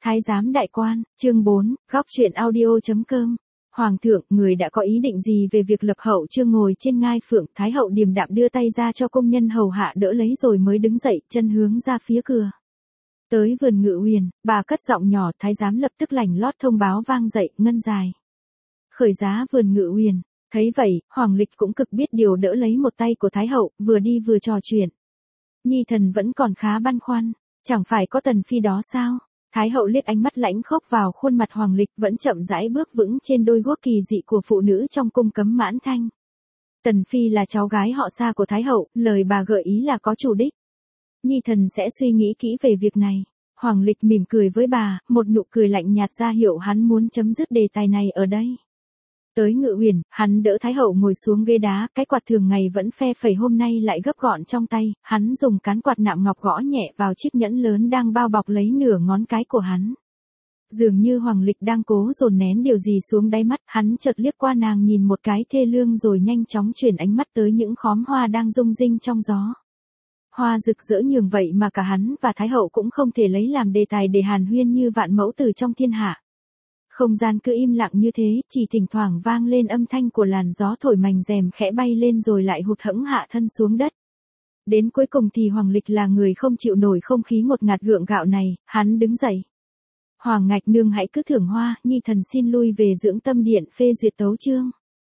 Thái giám đại quan, chương 4, góc truyện audio.com. Hoàng thượng, người đã có ý định gì về việc lập hậu chưa ngồi trên ngai phượng? Thái hậu điềm đạm đưa tay ra cho công nhân hầu hạ đỡ lấy rồi mới đứng dậy, chân hướng ra phía cửa. Tới vườn Ngự Uyển, bà cất giọng nhỏ, thái giám lập tức lảnh lót thông báo vang dậy, ngân dài. Khởi giá vườn Ngự Uyển. Thấy vậy, Hoàng Lịch cũng cực biết điều đỡ lấy một tay của Thái hậu, vừa đi vừa trò chuyện. Nhi thần vẫn còn khá băn khoăn, chẳng phải có Tần Phi đó sao? Thái hậu liếc ánh mắt lãnh khốc vào khuôn mặt Hoàng Lịch vẫn chậm rãi bước vững trên đôi guốc kỳ dị của phụ nữ trong cung cấm mãn thanh. Tần Phi là cháu gái họ Sa của Thái hậu, lời bà gợi ý là có chủ đích. Nhi thần sẽ suy nghĩ kỹ về việc này. Hoàng Lịch mỉm cười với bà, một nụ cười lạnh nhạt ra hiệu hắn muốn chấm dứt đề tài này ở đây. Tới Ngự Uyển, hắn đỡ Thái hậu ngồi xuống ghế đá, cái quạt thường ngày vẫn phe phẩy hôm nay lại gấp gọn trong tay, hắn dùng cán quạt nạm ngọc gõ nhẹ vào chiếc nhẫn lớn đang bao bọc lấy nửa ngón cái của hắn. Dường như Hoàng Lịch đang cố dồn nén điều gì xuống đáy mắt, hắn chợt liếc qua nàng nhìn một cái thê lương rồi nhanh chóng chuyển ánh mắt tới những khóm hoa đang rung rinh trong gió. Hoa rực rỡ nhường vậy mà cả hắn và Thái hậu cũng không thể lấy làm đề tài để hàn huyên như vạn mẫu từ trong thiên hạ. Không gian cứ im lặng như thế, chỉ thỉnh thoảng vang lên âm thanh của làn gió thổi mảnh rèm khẽ bay lên rồi lại hụt hẫng hạ thân xuống đất. Đến cuối cùng thì Hoàng Lịch là người không chịu nổi không khí ngột ngạt gượng gạo này, hắn đứng dậy. Hoàng ngạch nương hãy cứ thưởng hoa, nhi thần xin lui về dưỡng tâm điện phê duyệt tấu chương.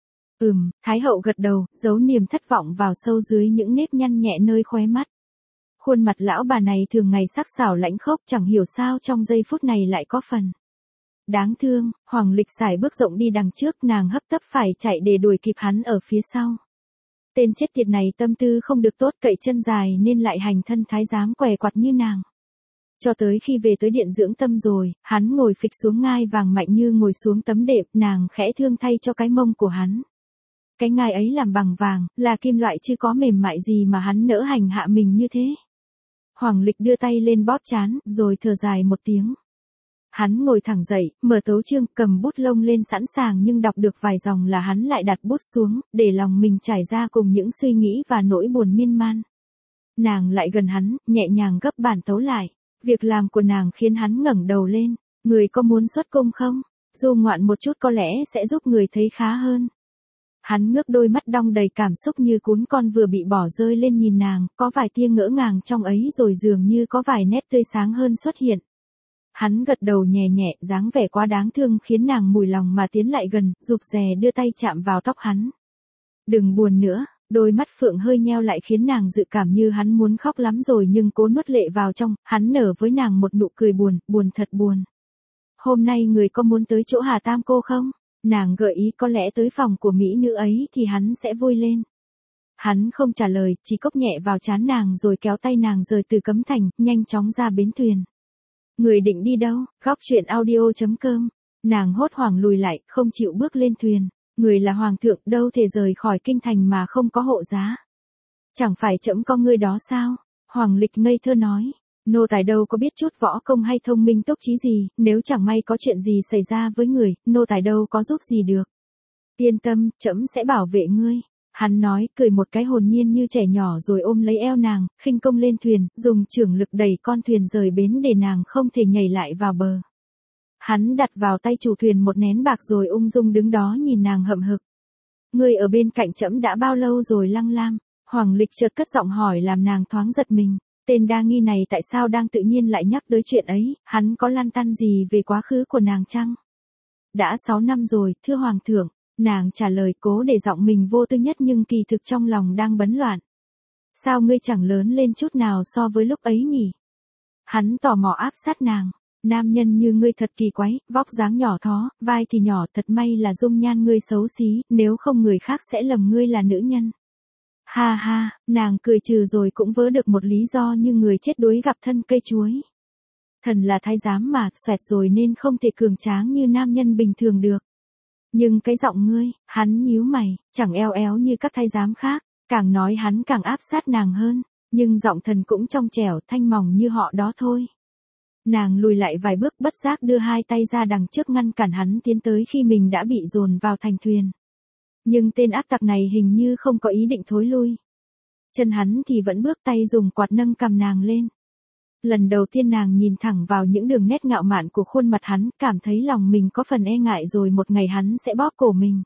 Thái hậu gật đầu, giấu niềm thất vọng vào sâu dưới những nếp nhăn nhẹ nơi khóe mắt. Khuôn mặt lão bà này thường ngày sắc sảo lãnh khốc, chẳng hiểu sao trong giây phút này lại có phần đáng thương. Hoàng Lịch sải bước rộng đi đằng trước, nàng hấp tấp phải chạy để đuổi kịp hắn ở phía sau. Tên chết tiệt này tâm tư không được tốt, cậy chân dài nên lại hành thân thái giám què quặt như nàng. Cho tới khi về tới điện dưỡng tâm rồi, hắn ngồi phịch xuống ngai vàng mạnh như ngồi xuống tấm đệm, nàng khẽ thương thay cho cái mông của hắn. Cái ngai ấy làm bằng vàng, là kim loại chứ có mềm mại gì mà hắn nỡ hành hạ mình như thế. Hoàng Lịch đưa tay lên bóp trán, rồi thở dài một tiếng. Hắn ngồi thẳng dậy, mở tấu chương, cầm bút lông lên sẵn sàng nhưng đọc được vài dòng là hắn lại đặt bút xuống, để lòng mình trải ra cùng những suy nghĩ và nỗi buồn miên man. Nàng lại gần hắn, nhẹ nhàng gấp bản tấu lại. Việc làm của nàng khiến hắn ngẩng đầu lên. Người có muốn xuất cung không? Du ngoạn một chút có lẽ sẽ giúp người thấy khá hơn. Hắn ngước đôi mắt đong đầy cảm xúc như cún con vừa bị bỏ rơi lên nhìn nàng, có vài tia ngỡ ngàng trong ấy rồi dường như có vài nét tươi sáng hơn xuất hiện. Hắn gật đầu nhẹ nhẹ, dáng vẻ quá đáng thương khiến nàng mùi lòng mà tiến lại gần, rụt rè đưa tay chạm vào tóc hắn. Đừng buồn nữa, đôi mắt phượng hơi nheo lại khiến nàng dự cảm như hắn muốn khóc lắm rồi nhưng cố nuốt lệ vào trong, hắn nở với nàng một nụ cười buồn, buồn thật buồn. Hôm nay người có muốn tới chỗ Hà Tam cô không? Nàng gợi ý có lẽ tới phòng của mỹ nữ ấy thì hắn sẽ vui lên. Hắn không trả lời, chỉ cốc nhẹ vào trán nàng rồi kéo tay nàng rời từ cấm thành, nhanh chóng ra bến thuyền. Người định đi đâu? Góc truyện audio.com. Nàng hốt hoảng lùi lại, không chịu bước lên thuyền. Người là hoàng thượng, đâu thể rời khỏi kinh thành mà không có hộ giá. Chẳng phải trẫm có ngươi đó sao? Hoàng Lịch ngây thơ nói. Nô tài đâu có biết chút võ công hay thông minh tốc trí gì, nếu chẳng may có chuyện gì xảy ra với người, nô tài đâu có giúp gì được. Yên tâm, trẫm sẽ bảo vệ ngươi. Hắn nói, cười một cái hồn nhiên như trẻ nhỏ rồi ôm lấy eo nàng, khinh công lên thuyền, dùng chưởng lực đẩy con thuyền rời bến để nàng không thể nhảy lại vào bờ. Hắn đặt vào tay chủ thuyền một nén bạc rồi ung dung đứng đó nhìn nàng hậm hực. Ngươi ở bên cạnh trẫm đã bao lâu rồi Lăng Lam? Hoàng Lịch chợt cất giọng hỏi làm nàng thoáng giật mình. Tên đa nghi này tại sao đang tự nhiên lại nhắc tới chuyện ấy, hắn có lăn tăn gì về quá khứ của nàng chăng? Đã 6 năm rồi, thưa Hoàng thượng. Nàng trả lời cố để giọng mình vô tư nhất nhưng kỳ thực trong lòng đang bấn loạn. Sao ngươi chẳng lớn lên chút nào so với lúc ấy nhỉ? Hắn tò mò áp sát nàng. Nam nhân như ngươi thật kỳ quái, vóc dáng nhỏ thó, vai thì nhỏ, thật may là dung nhan ngươi xấu xí, nếu không người khác sẽ lầm ngươi là nữ nhân. Ha ha, nàng cười trừ rồi cũng vớ được một lý do như người chết đuối gặp thân cây chuối. Thần là thái giám mà, xoẹt rồi nên không thể cường tráng như nam nhân bình thường được. Nhưng cái giọng ngươi, hắn nhíu mày, chẳng eo éo như các thái giám khác, càng nói hắn càng áp sát nàng hơn, nhưng giọng thần cũng trong trẻo thanh mỏng như họ đó thôi. Nàng lùi lại vài bước bất giác đưa hai tay ra đằng trước ngăn cản hắn tiến tới khi mình đã bị dồn vào thành thuyền. Nhưng tên ác tặc này hình như không có ý định thối lui. Chân hắn thì vẫn bước tay dùng quạt nâng cầm nàng lên. Lần đầu tiên nàng nhìn thẳng vào những đường nét ngạo mạn của khuôn mặt hắn, cảm thấy lòng mình có phần e ngại rồi một ngày hắn sẽ bóp cổ mình.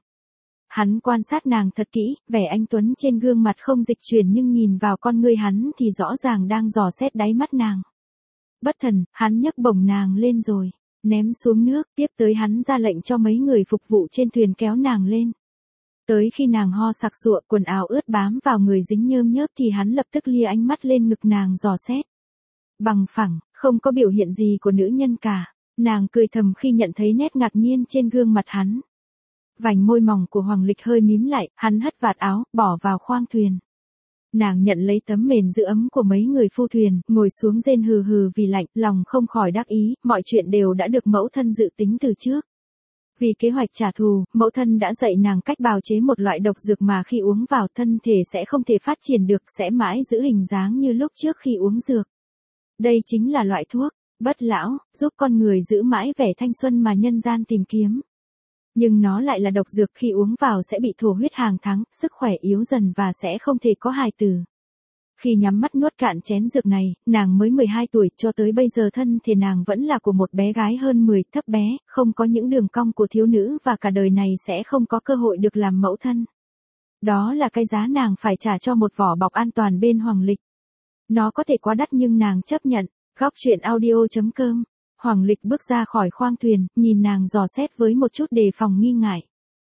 Hắn quan sát nàng thật kỹ, vẻ anh tuấn trên gương mặt không dịch chuyển nhưng nhìn vào con ngươi hắn thì rõ ràng đang dò xét đáy mắt nàng. Bất thần, hắn nhấc bổng nàng lên rồi, ném xuống nước, tiếp tới hắn ra lệnh cho mấy người phục vụ trên thuyền kéo nàng lên. Tới khi nàng ho sặc sụa, quần áo ướt bám vào người dính nhơm nhớp thì hắn lập tức lia ánh mắt lên ngực nàng dò xét. Bằng phẳng, không có biểu hiện gì của nữ nhân cả. Nàng cười thầm khi nhận thấy nét ngạc nhiên trên gương mặt hắn. Vành môi mỏng của Hoàng Lịch hơi mím lại, hắn hất vạt áo, bỏ vào khoang thuyền. Nàng nhận lấy tấm mền giữ ấm của mấy người phu thuyền, ngồi xuống rên hừ hừ vì lạnh, lòng không khỏi đắc ý, mọi chuyện đều đã được mẫu thân dự tính từ trước. Vì kế hoạch trả thù, mẫu thân đã dạy nàng cách bào chế một loại độc dược mà khi uống vào thân thể sẽ không thể phát triển được, sẽ mãi giữ hình dáng như lúc trước khi uống dược. Đây chính là loại thuốc, bất lão, giúp con người giữ mãi vẻ thanh xuân mà nhân gian tìm kiếm. Nhưng nó lại là độc dược, khi uống vào sẽ bị thổ huyết hàng tháng, sức khỏe yếu dần và sẽ không thể có hài tử. Khi nhắm mắt nuốt cạn chén dược này, nàng mới 12 tuổi, cho tới bây giờ thân thể nàng vẫn là của một bé gái hơn 10, thấp bé, không có những đường cong của thiếu nữ và cả đời này sẽ không có cơ hội được làm mẫu thân. Đó là cái giá nàng phải trả cho một vỏ bọc an toàn bên Hoàng Lịch. Nó có thể quá đắt nhưng nàng chấp nhận. Góc truyện audio.com. Hoàng Lịch bước ra khỏi khoang thuyền, nhìn nàng dò xét với một chút đề phòng nghi ngại.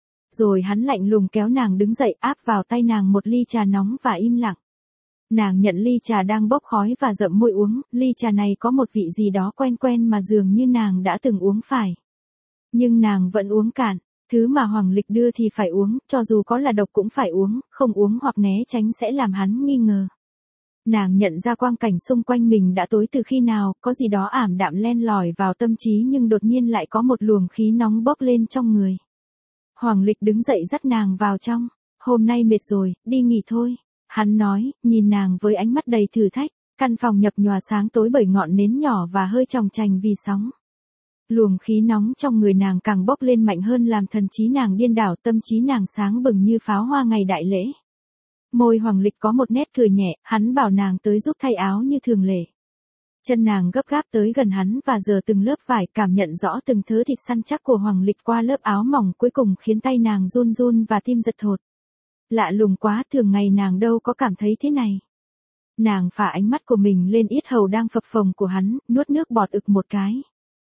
Rồi hắn lạnh lùng kéo nàng đứng dậy, áp vào tay nàng một ly trà nóng và im lặng. Nàng nhận ly trà đang bốc khói và rậm môi uống, ly trà này có một vị gì đó quen quen mà dường như nàng đã từng uống phải. Nhưng nàng vẫn uống cạn, thứ mà Hoàng Lịch đưa thì phải uống, cho dù có là độc cũng phải uống, không uống hoặc né tránh sẽ làm hắn nghi ngờ. Nàng nhận ra quang cảnh xung quanh mình đã tối từ khi nào, có gì đó ảm đạm len lỏi vào tâm trí nhưng đột nhiên lại có một luồng khí nóng bốc lên trong người. Hoàng Lịch đứng dậy dắt nàng vào trong, hôm nay mệt rồi, đi nghỉ thôi. Hắn nói, nhìn nàng với ánh mắt đầy thử thách, căn phòng nhập nhòa sáng tối bởi ngọn nến nhỏ và hơi chòng chành vì sóng. Luồng khí nóng trong người nàng càng bốc lên mạnh hơn làm thần trí nàng điên đảo, tâm trí nàng sáng bừng như pháo hoa ngày đại lễ. Môi Hoàng Lịch có một nét cười nhẹ, hắn bảo nàng tới giúp thay áo như thường lệ. Chân nàng gấp gáp tới gần hắn và giở từng lớp vải, cảm nhận rõ từng thớ thịt săn chắc của Hoàng Lịch qua lớp áo mỏng, cuối cùng khiến tay nàng run run và tim giật thột. Lạ lùng quá, thường ngày nàng đâu có cảm thấy thế này. Nàng phả ánh mắt của mình lên yết hầu đang phập phồng của hắn, nuốt nước bọt ực một cái.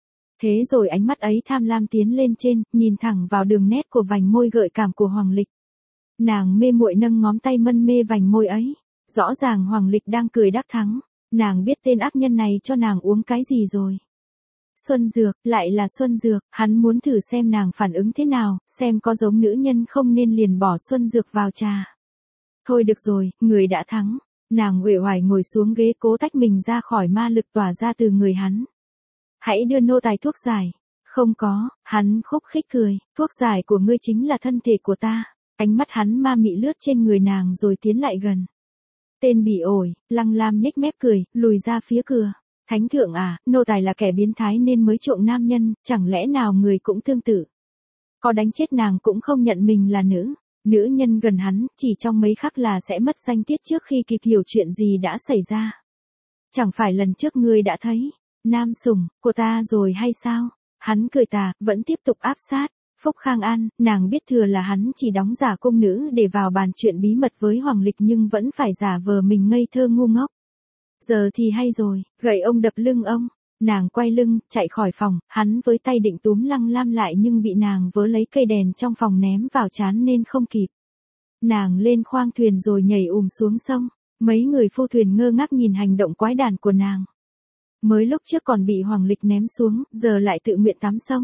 Thế rồi ánh mắt ấy tham lam tiến lên trên, nhìn thẳng vào đường nét của vành môi gợi cảm của Hoàng Lịch. Nàng mê muội nâng ngón tay mân mê vành môi ấy. Rõ ràng Hoàng Lịch đang cười đắc thắng. Nàng biết tên ác nhân này cho nàng uống cái gì rồi. Xuân dược, lại là xuân dược, hắn muốn thử xem nàng phản ứng thế nào, xem có giống nữ nhân không nên liền bỏ xuân dược vào trà. Thôi được rồi, người đã thắng. Nàng uể oải ngồi xuống ghế cố tách mình ra khỏi ma lực tỏa ra từ người hắn. Hãy đưa nô tài thuốc giải. Không có, hắn khúc khích cười, thuốc giải của ngươi chính là thân thể của ta. Ánh mắt hắn ma mị lướt trên người nàng rồi tiến lại gần. Tên bị ổi, Lăng Lam nhếch mép cười, lùi ra phía cửa. Thánh thượng à, nô tài là kẻ biến thái nên mới trộm nam nhân, chẳng lẽ nào người cũng tương tự. Có đánh chết nàng cũng không nhận mình là nữ. Nữ nhân gần hắn, chỉ trong mấy khắc là sẽ mất danh tiết trước khi kịp hiểu chuyện gì đã xảy ra. Chẳng phải lần trước ngươi đã thấy, nam sủng, của ta rồi hay sao? Hắn cười tà, vẫn tiếp tục áp sát. Phúc Khang An, nàng biết thừa là hắn chỉ đóng giả cung nữ để vào bàn chuyện bí mật với Hoàng Lịch nhưng vẫn phải giả vờ mình ngây thơ ngu ngốc. Giờ thì hay rồi, gậy ông đập lưng ông. Nàng quay lưng, chạy khỏi phòng, hắn với tay định túm Lăng Lam lại nhưng bị nàng vớ lấy cây đèn trong phòng ném vào trán nên không kịp. Nàng lên khoang thuyền rồi nhảy xuống sông. Mấy người phu thuyền ngơ ngác nhìn hành động quái đản của nàng. Mới lúc trước còn bị Hoàng Lịch ném xuống, giờ lại tự nguyện tắm sông.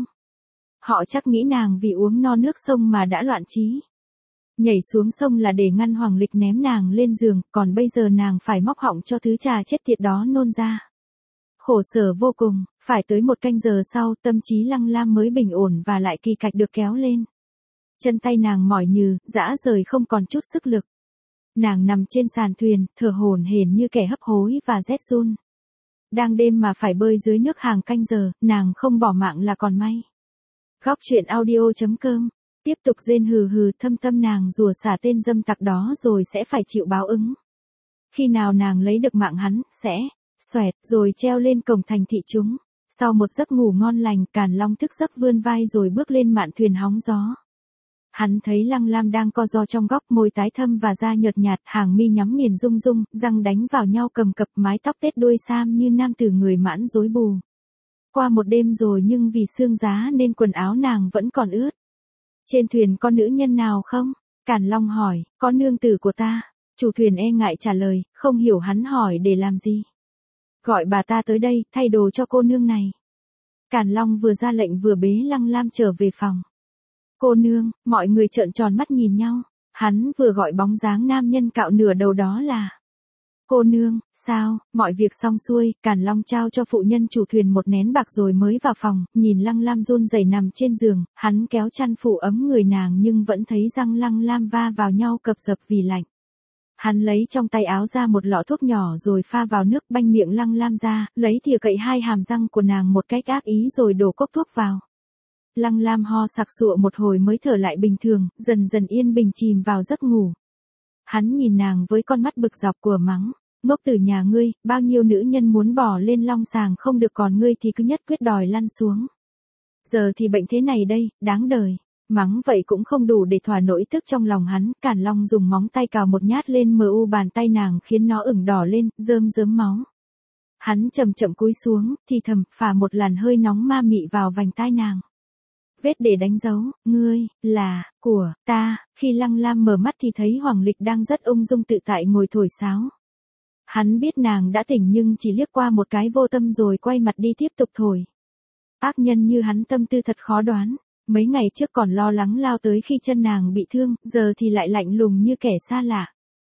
Họ chắc nghĩ nàng vì uống no nước sông mà đã loạn trí. Nhảy xuống sông là để ngăn Hoàng Lịch ném nàng lên giường, còn bây giờ nàng phải móc họng cho thứ trà chết tiệt đó nôn ra. Khổ sở vô cùng, phải tới 1 canh giờ sau tâm trí Lăng Lam mới bình ổn và lại kỳ cạch được kéo lên. Chân tay nàng mỏi nhừ, rã rời không còn chút sức lực. Nàng nằm trên sàn thuyền, thở hổn hển như kẻ hấp hối và rét run. Đang đêm mà phải bơi dưới nước hàng canh giờ, nàng không bỏ mạng là còn may. Góc truyện audio.com. Tiếp tục rên hừ hừ, thâm tâm nàng rủa xả tên dâm tặc đó rồi sẽ phải chịu báo ứng. Khi nào nàng lấy được mạng hắn, sẽ xoẹt, rồi treo lên cổng thành thị chúng. Sau một giấc ngủ ngon lành, Càn Long thức giấc vươn vai rồi bước lên mạn thuyền hóng gió. Hắn thấy Lăng Lam đang co ro trong góc, môi tái thâm và da nhợt nhạt, hàng mi nhắm nghiền rung rung, răng đánh vào nhau cầm cập, mái tóc tết đuôi sam như nam tử người mãn rối bù. Qua một đêm rồi nhưng vì sương giá nên quần áo nàng vẫn còn ướt. Trên thuyền có nữ nhân nào không? Càn Long hỏi, có nương tử của ta. Chủ thuyền e ngại trả lời, không hiểu hắn hỏi để làm gì. Gọi bà ta tới đây, thay đồ cho cô nương này. Càn Long vừa ra lệnh vừa bế Lăng Lam trở về phòng. Cô nương, mọi người trợn tròn mắt nhìn nhau. Hắn vừa gọi bóng dáng nam nhân cạo nửa đầu đó là cô nương. Sao? Mọi việc xong xuôi, Càn Long trao cho phụ nhân chủ thuyền một nén bạc rồi mới vào phòng, nhìn Lăng Lam run rẩy nằm trên giường, hắn kéo chăn phủ ấm người nàng nhưng vẫn thấy răng Lăng Lam va vào nhau cập dập vì lạnh. Hắn lấy trong tay áo ra một lọ thuốc nhỏ rồi pha vào nước, banh miệng Lăng Lam ra, lấy thìa cậy hai hàm răng của nàng một cách ác ý rồi đổ cốc thuốc vào. Lăng Lam ho sặc sụa một hồi mới thở lại bình thường, dần dần yên bình chìm vào giấc ngủ. Hắn nhìn nàng với con mắt bực dọc của mắng, ngốc tử nhà ngươi, bao nhiêu nữ nhân muốn bỏ lên long sàng không được, còn ngươi thì cứ nhất quyết đòi lăn xuống. Giờ thì bệnh thế này đây, đáng đời. Mắng vậy cũng không đủ để thỏa nỗi tức trong lòng hắn, Càn Long dùng móng tay cào một nhát lên bàn tay nàng khiến nó ửng đỏ lên, rơm rớm máu. Hắn chậm chậm cúi xuống, thì thầm, phả một làn hơi nóng ma mị vào vành tai nàng. Vết để đánh dấu, ngươi, là, của, ta. Khi Lăng Lam mở mắt thì thấy Hoàng Lịch đang rất ung dung tự tại ngồi thổi sáo. Hắn biết nàng đã tỉnh nhưng chỉ liếc qua một cái vô tâm rồi quay mặt đi tiếp tục thổi. Ác nhân như hắn tâm tư thật khó đoán. Mấy ngày trước còn lo lắng lao tới khi chân nàng bị thương, giờ thì lại lạnh lùng như kẻ xa lạ.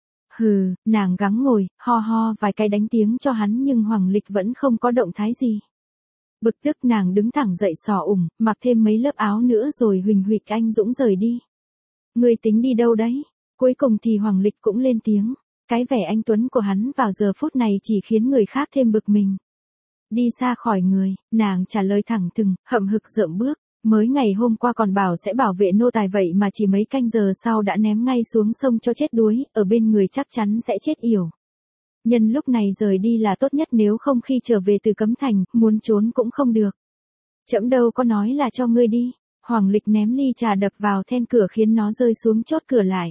Hừ, nàng gắng ngồi, ho ho vài cái đánh tiếng cho hắn nhưng Hoàng Lịch vẫn không có động thái gì. Bực tức nàng đứng thẳng dậy xỏ ủng, mặc thêm mấy lớp áo nữa rồi huỳnh huỵch anh dũng rời đi. Ngươi tính đi đâu đấy? Cuối cùng thì Hoàng Lịch cũng lên tiếng. Cái vẻ anh tuấn của hắn vào giờ phút này chỉ khiến người khác thêm bực mình. Đi xa khỏi người, nàng trả lời thẳng thừng, hậm hực rợm bước. Mới ngày hôm qua còn bảo sẽ bảo vệ nô tài vậy mà chỉ mấy canh giờ sau đã ném ngay xuống sông cho chết đuối, ở bên người chắc chắn sẽ chết yểu. Nhân lúc này rời đi là tốt nhất, nếu không khi trở về từ Cấm Thành, muốn trốn cũng không được. Trẫm đâu có nói là cho ngươi đi. Hoàng Lịch ném ly trà đập vào then cửa khiến nó rơi xuống, chốt cửa lại.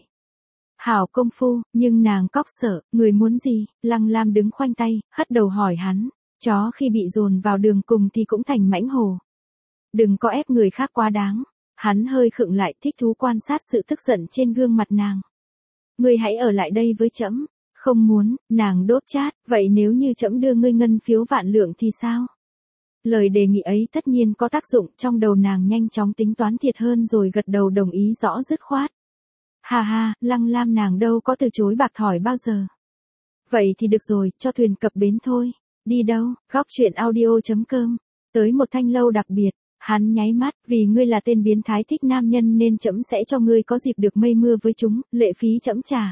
Hảo công phu, nhưng nàng cóc sợ, người muốn gì? Lăng Lam đứng khoanh tay, hất đầu hỏi hắn. Chó khi bị dồn vào đường cùng thì cũng thành mãnh hổ. Đừng có ép người khác quá đáng. Hắn hơi khựng lại, thích thú quan sát sự tức giận trên gương mặt nàng. Ngươi hãy ở lại đây với trẫm. Không muốn, nàng đốt chát, vậy nếu như trẫm đưa ngươi ngân phiếu vạn lượng thì sao? Lời đề nghị ấy tất nhiên có tác dụng, trong đầu nàng nhanh chóng tính toán thiệt hơn rồi gật đầu đồng ý rõ dứt khoát. Ha ha, Lăng Lam nàng đâu có từ chối bạc thỏi bao giờ. Vậy thì được rồi, cho thuyền cập bến thôi. Đi đâu? Góc truyện audio.com. Tới một thanh lâu đặc biệt. Hắn nháy mắt, vì ngươi là tên biến thái thích nam nhân nên trẫm sẽ cho ngươi có dịp được mây mưa với chúng, lệ phí trẫm trả.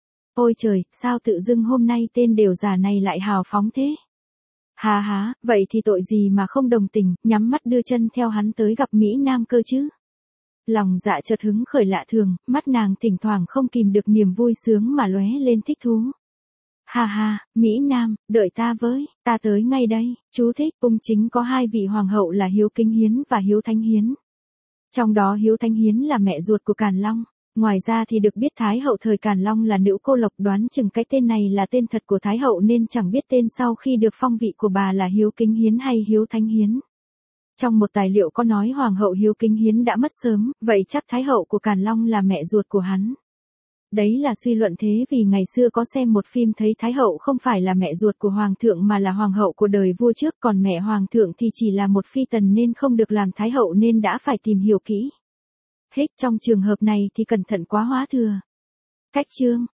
Ôi trời, sao tự dưng hôm nay tên đều già này lại hào phóng thế? Hà há, vậy thì tội gì mà không đồng tình, nhắm mắt đưa chân theo hắn tới gặp Mỹ Nam cơ chứ? Lòng dạ chợt hứng khởi lạ thường, mắt nàng thỉnh thoảng không kìm được niềm vui sướng mà lóe lên thích thú. Ha ha, Mỹ Nam, đợi ta với, ta tới ngay đây. Chú thích, ung chính có hai vị hoàng hậu là Hiếu Kính Hiến và Hiếu Thánh Hiến. Trong đó Hiếu Thánh Hiến là mẹ ruột của Càn Long. Ngoài ra thì được biết Thái hậu thời Càn Long là Nữ Cô Lộc, đoán chừng cái tên này là tên thật của Thái hậu nên chẳng biết tên sau khi được phong vị của bà là Hiếu Kính Hiến hay Hiếu Thánh Hiến. Trong một tài liệu có nói Hoàng hậu Hiếu Kính Hiến đã mất sớm, vậy chắc Thái hậu của Càn Long là mẹ ruột của hắn. Đấy là suy luận thế vì ngày xưa có xem một phim thấy Thái hậu không phải là mẹ ruột của Hoàng thượng mà là Hoàng hậu của đời vua trước, còn mẹ Hoàng thượng thì chỉ là một phi tần nên không được làm Thái hậu nên đã phải tìm hiểu kỹ. Hết, trong trường hợp này thì cẩn thận quá hóa thừa. Cách chương.